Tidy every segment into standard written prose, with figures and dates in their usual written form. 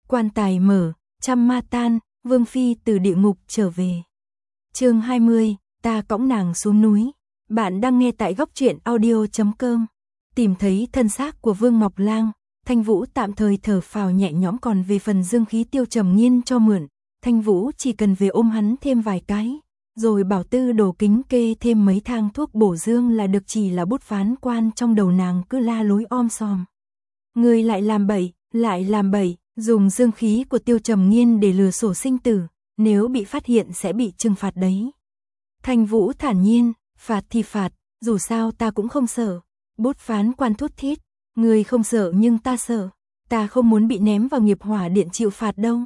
Quan tài mở, trăm ma tan, Vương Phi từ địa ngục trở về. Chương 20, ta cõng nàng xuống núi. Bạn đang nghe tại góc truyện audio.com. Tìm thấy thân xác của Vương Ngọc Lang, Thanh Vũ tạm thời thở phào nhẹ nhõm, còn về phần dương khí Tiêu Trầm Nghiên cho mượn, Thanh Vũ chỉ cần về ôm hắn thêm vài cái, rồi bảo Tư Đồ Kính kê thêm mấy thang thuốc bổ dương là được. Chỉ là Bút Phán Quan trong đầu nàng cứ la lối om sòm. Người lại làm bậy, dùng dương khí của Tiêu Trầm Nghiên để lừa sổ sinh tử, nếu bị phát hiện sẽ bị trừng phạt đấy. Thanh Vũ thản nhiên, phạt thì phạt, dù sao ta cũng không sợ. Bút Phán Quan thút thít, người không sợ nhưng ta sợ, ta không muốn bị ném vào nghiệp hỏa điện chịu phạt đâu.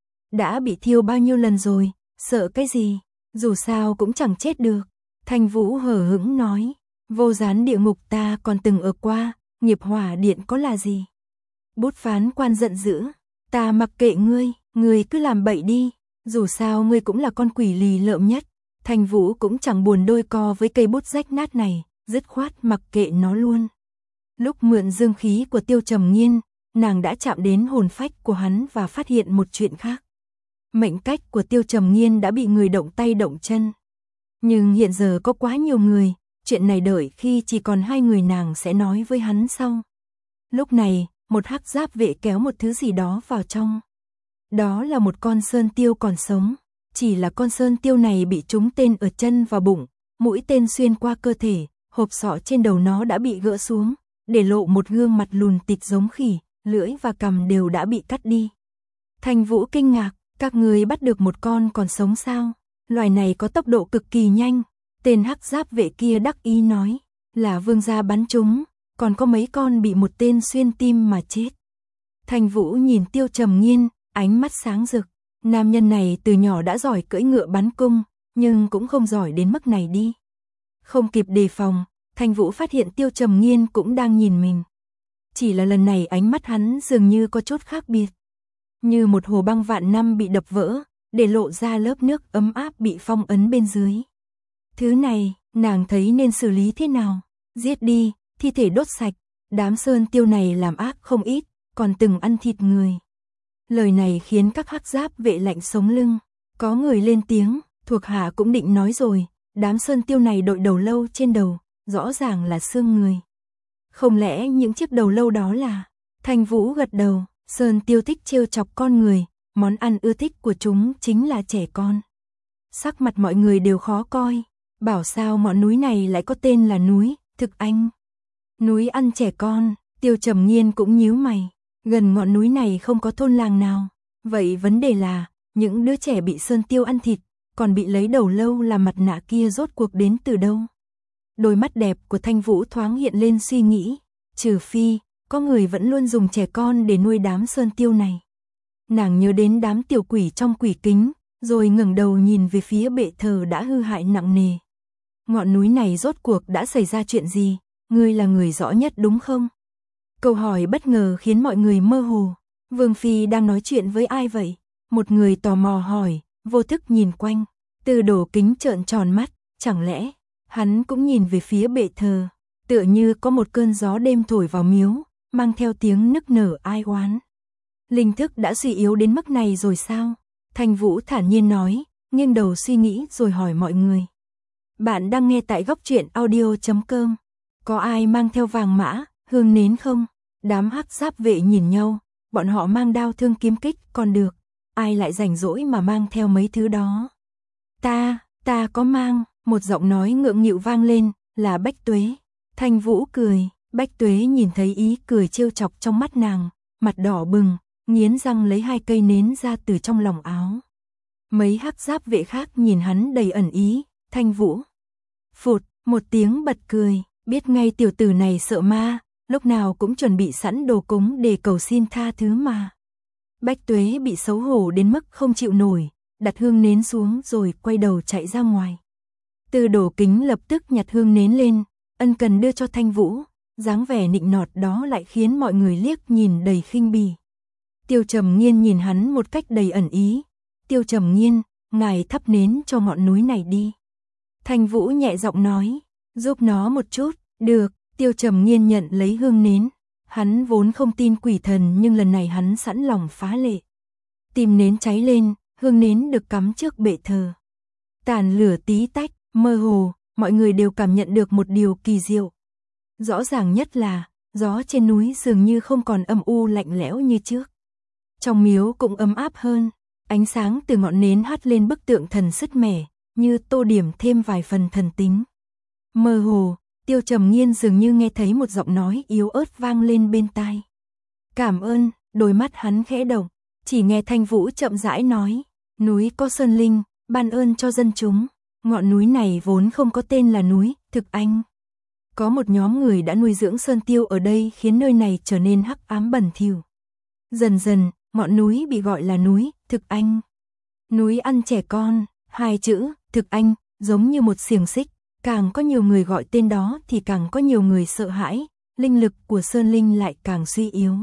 Đã bị thiêu bao nhiêu lần rồi, sợ cái gì, dù sao cũng chẳng chết được. Thanh Vũ hờ hững nói, Vô Gián địa ngục ta còn từng ở qua, nghiệp hỏa điện có là gì. Bút Phán Quan giận dữ, ta mặc kệ ngươi cứ làm bậy đi, dù sao ngươi cũng là con quỷ lì lợm nhất. Thanh Vũ cũng chẳng buồn đôi co với cây bút rách nát này, dứt khoát mặc kệ nó luôn. Lúc mượn dương khí của Tiêu Trầm Nghiên, nàng đã chạm đến hồn phách của hắn và phát hiện một chuyện khác. Mệnh cách của Tiêu Trầm Nghiên đã bị người động tay động chân. Nhưng hiện giờ có quá nhiều người, chuyện này đợi khi chỉ còn hai người nàng sẽ nói với hắn sau. Lúc này, một hắc giáp vệ kéo một thứ gì đó vào trong. Đó là một con sơn tiêu còn sống. Chỉ là con sơn tiêu này bị trúng tên ở chân và bụng, mũi tên xuyên qua cơ thể, hộp sọ trên đầu nó đã bị gỡ xuống, để lộ một gương mặt lùn tịt giống khỉ, lưỡi và cằm đều đã bị cắt đi. Thanh Vũ kinh ngạc, các người bắt được một con còn sống sao? Loài này có tốc độ cực kỳ nhanh. Tên hắc giáp vệ kia đắc ý nói, là vương gia bắn chúng, còn có mấy con bị một tên xuyên tim mà chết. Thanh Vũ nhìn Tiêu Trầm Nghiên, ánh mắt sáng rực. Nam nhân này từ nhỏ đã giỏi cưỡi ngựa bắn cung, nhưng cũng không giỏi đến mức này đi. Không kịp đề phòng, Thanh Vũ phát hiện Tiêu Trầm Nghiên cũng đang nhìn mình. Chỉ là lần này ánh mắt hắn dường như có chút khác biệt. Như một hồ băng vạn năm bị đập vỡ, để lộ ra lớp nước ấm áp bị phong ấn bên dưới. Thứ này, nàng thấy nên xử lý thế nào? Giết đi, thi thể đốt sạch. Đám sơn tiêu này làm ác không ít, còn từng ăn thịt người. Lời này khiến các hắc giáp vệ lạnh sống lưng. Có người lên tiếng, thuộc hạ cũng định nói rồi, đám sơn tiêu này đội đầu lâu trên đầu, rõ ràng là xương người. Không lẽ những chiếc đầu lâu đó là... Thanh Vũ gật đầu, sơn tiêu thích trêu chọc con người, món ăn ưa thích của chúng chính là trẻ con. Sắc mặt mọi người đều khó coi, bảo sao ngọn núi này lại có tên là núi Thực Anh. Núi ăn trẻ con, Tiêu Trầm Nghiên cũng nhíu mày. Gần ngọn núi này không có thôn làng nào. Vậy vấn đề là, những đứa trẻ bị sơn tiêu ăn thịt, còn bị lấy đầu lâu làm mặt nạ kia rốt cuộc đến từ đâu? Đôi mắt đẹp của Thanh Vũ thoáng hiện lên suy nghĩ, trừ phi, có người vẫn luôn dùng trẻ con để nuôi đám sơn tiêu này. Nàng nhớ đến đám tiểu quỷ trong quỷ kính, rồi ngẩng đầu nhìn về phía bệ thờ đã hư hại nặng nề. Ngọn núi này rốt cuộc đã xảy ra chuyện gì? Ngươi là người rõ nhất đúng không? Câu hỏi bất ngờ khiến mọi người mơ hồ. Vương Phi đang nói chuyện với ai vậy? Một người tò mò hỏi, vô thức nhìn quanh. Tư Đồ Kính trợn tròn mắt, chẳng lẽ hắn cũng nhìn về phía bệ thờ, tựa như có một cơn gió đêm thổi vào miếu, mang theo tiếng nức nở ai oán. Linh thức đã suy yếu đến mức này rồi sao? Thanh Vũ thản nhiên nói, nghiêng đầu suy nghĩ rồi hỏi mọi người. Bạn đang nghe tại góc truyện audio.com. Có ai mang theo vàng mã, hương nến không? Đám hắc giáp vệ nhìn nhau, bọn họ mang đao thương kiếm kích còn được, ai lại rảnh rỗi mà mang theo mấy thứ đó. Ta có mang, một giọng nói ngượng nghịu vang lên, là Bách Tuế. Thanh Vũ cười, Bách Tuế nhìn thấy ý cười trêu chọc trong mắt nàng, mặt đỏ bừng, nghiến răng lấy hai cây nến ra từ trong lòng áo. Mấy hắc giáp vệ khác nhìn hắn đầy ẩn ý, Thanh Vũ phụt, một tiếng bật cười, biết ngay tiểu tử này sợ ma, lúc nào cũng chuẩn bị sẵn đồ cúng để cầu xin tha thứ mà. Bách Tuế bị xấu hổ đến mức không chịu nổi, đặt hương nến xuống rồi quay đầu chạy ra ngoài. Tư Đồ Kính lập tức nhặt hương nến lên, ân cần đưa cho Thanh Vũ, dáng vẻ nịnh nọt đó lại khiến mọi người liếc nhìn đầy khinh bỉ. Tiêu Trầm Nghiên nhìn hắn một cách đầy ẩn ý. Tiêu Trầm Nghiên, ngài thắp nến cho ngọn núi này đi. Thanh Vũ nhẹ giọng nói, giúp nó một chút. Được, Tiêu Trầm Nghiên nhận lấy hương nến. Hắn vốn không tin quỷ thần nhưng lần này hắn sẵn lòng phá lệ. Tìm nến cháy lên, hương nến được cắm trước bệ thờ. Tàn lửa tí tách, mơ hồ, mọi người đều cảm nhận được một điều kỳ diệu. Rõ ràng nhất là, gió trên núi dường như không còn âm u lạnh lẽo như trước. Trong miếu cũng ấm áp hơn, ánh sáng từ ngọn nến hắt lên bức tượng thần sứt mẻ, như tô điểm thêm vài phần thần tính. Mơ hồ, Tiêu Trầm Nghiên dường như nghe thấy một giọng nói yếu ớt vang lên bên tai. Cảm ơn, đôi mắt hắn khẽ động, chỉ nghe Thanh Vũ chậm rãi nói, núi có sơn linh, ban ơn cho dân chúng, ngọn núi này vốn không có tên là núi Thực Anh. Có một nhóm người đã nuôi dưỡng sơn tiêu ở đây khiến nơi này trở nên hắc ám bẩn thỉu. Dần dần, ngọn núi bị gọi là núi Thực Anh. Núi ăn trẻ con, hai chữ Thực Anh giống như một xiềng xích, càng có nhiều người gọi tên đó thì càng có nhiều người sợ hãi, linh lực của sơn linh lại càng suy yếu.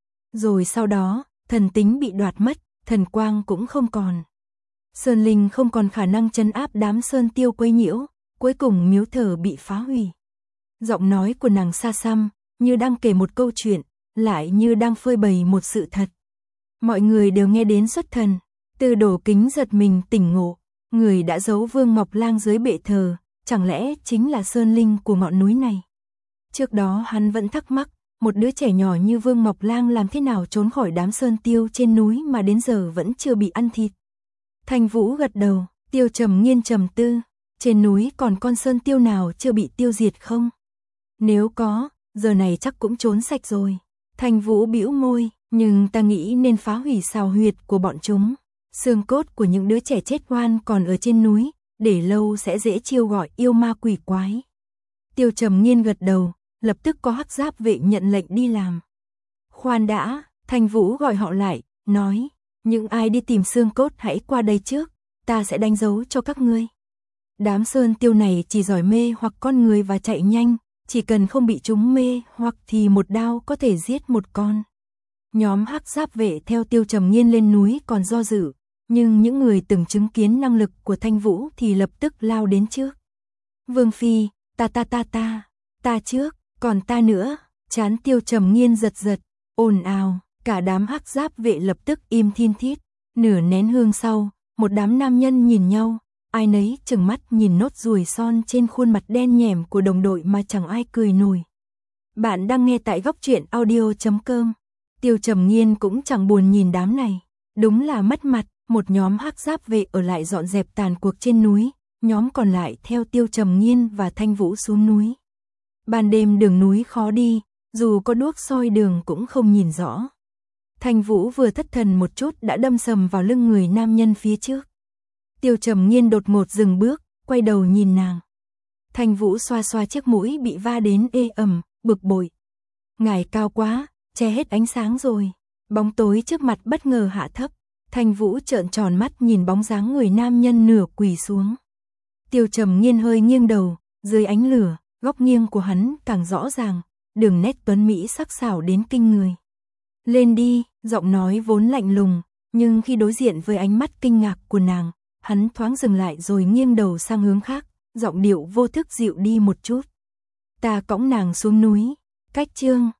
Rồi sau đó, thần tính bị đoạt mất, thần quang cũng không còn. Sơn linh không còn khả năng trấn áp đám sơn tiêu quấy nhiễu, cuối cùng miếu thờ bị phá hủy. Giọng nói của nàng xa xăm, như đang kể một câu chuyện, lại như đang phơi bày một sự thật. Mọi người đều nghe đến xuất thần, Từ Đổ Kính giật mình tỉnh ngộ, người đã giấu Vương Ngọc Lang dưới bệ thờ, chẳng lẽ chính là sơn linh của ngọn núi này. Trước đó hắn vẫn thắc mắc, một đứa trẻ nhỏ như Vương Ngọc Lang làm thế nào trốn khỏi đám sơn tiêu trên núi mà đến giờ vẫn chưa bị ăn thịt. Thanh Vũ gật đầu, Tiêu Trầm Nghiên trầm tư, trên núi còn con sơn tiêu nào chưa bị tiêu diệt không? Nếu có, giờ này chắc cũng trốn sạch rồi. Thanh Vũ bĩu môi, nhưng ta nghĩ nên phá hủy sào huyệt của bọn chúng. Xương cốt của những đứa trẻ chết oan còn ở trên núi, để lâu sẽ dễ chiêu gọi yêu ma quỷ quái. Tiêu Trầm Nghiên gật đầu, lập tức có hắc giáp vệ nhận lệnh đi làm. Khoan đã, Thanh Vũ gọi họ lại, nói, những ai đi tìm xương cốt hãy qua đây trước, ta sẽ đánh dấu cho các ngươi. Đám sơn tiêu này chỉ giỏi mê hoặc con người và chạy nhanh, chỉ cần không bị chúng mê hoặc thì một đao có thể giết một con. Nhóm hắc giáp vệ theo Tiêu Trầm Nghiên lên núi còn do dự, nhưng những người từng chứng kiến năng lực của Thanh Vũ thì lập tức lao đến trước. Vương Phi, ta trước, còn ta nữa, trán Tiêu Trầm Nghiên giật giật, ồn ào, cả đám hắc giáp vệ lập tức im thin thít. Nửa nén hương sau, một đám nam nhân nhìn nhau, ai nấy trừng mắt nhìn nốt ruồi son trên khuôn mặt đen nhẻm của đồng đội mà chẳng ai cười nổi. Bạn đang nghe tại góc truyện audio.com. Tiêu Trầm Nghiên cũng chẳng buồn nhìn đám này, đúng là mất mặt. Một nhóm hắc giáp vệ ở lại dọn dẹp tàn cuộc trên núi, nhóm còn lại theo Tiêu Trầm Nghiên và Thanh Vũ xuống núi. Ban đêm đường núi khó đi, dù có đuốc soi đường cũng không nhìn rõ. Thanh Vũ vừa thất thần một chút đã đâm sầm vào lưng người nam nhân phía trước. Tiêu Trầm Nghiên đột ngột dừng bước, quay đầu nhìn nàng. Thanh Vũ xoa xoa chiếc mũi bị va đến ê ẩm, bực bội. Ngài cao quá, che hết ánh sáng rồi. Bóng tối trước mặt bất ngờ hạ thấp. Thanh Vũ trợn tròn mắt nhìn bóng dáng người nam nhân nửa quỳ xuống. Tiêu Trầm Nghiên hơi nghiêng đầu, dưới ánh lửa, góc nghiêng của hắn càng rõ ràng, đường nét tuấn mỹ sắc sảo đến kinh người. Lên đi, giọng nói vốn lạnh lùng, nhưng khi đối diện với ánh mắt kinh ngạc của nàng, hắn thoáng dừng lại rồi nghiêng đầu sang hướng khác, giọng điệu vô thức dịu đi một chút. Ta cõng nàng xuống núi, cách chương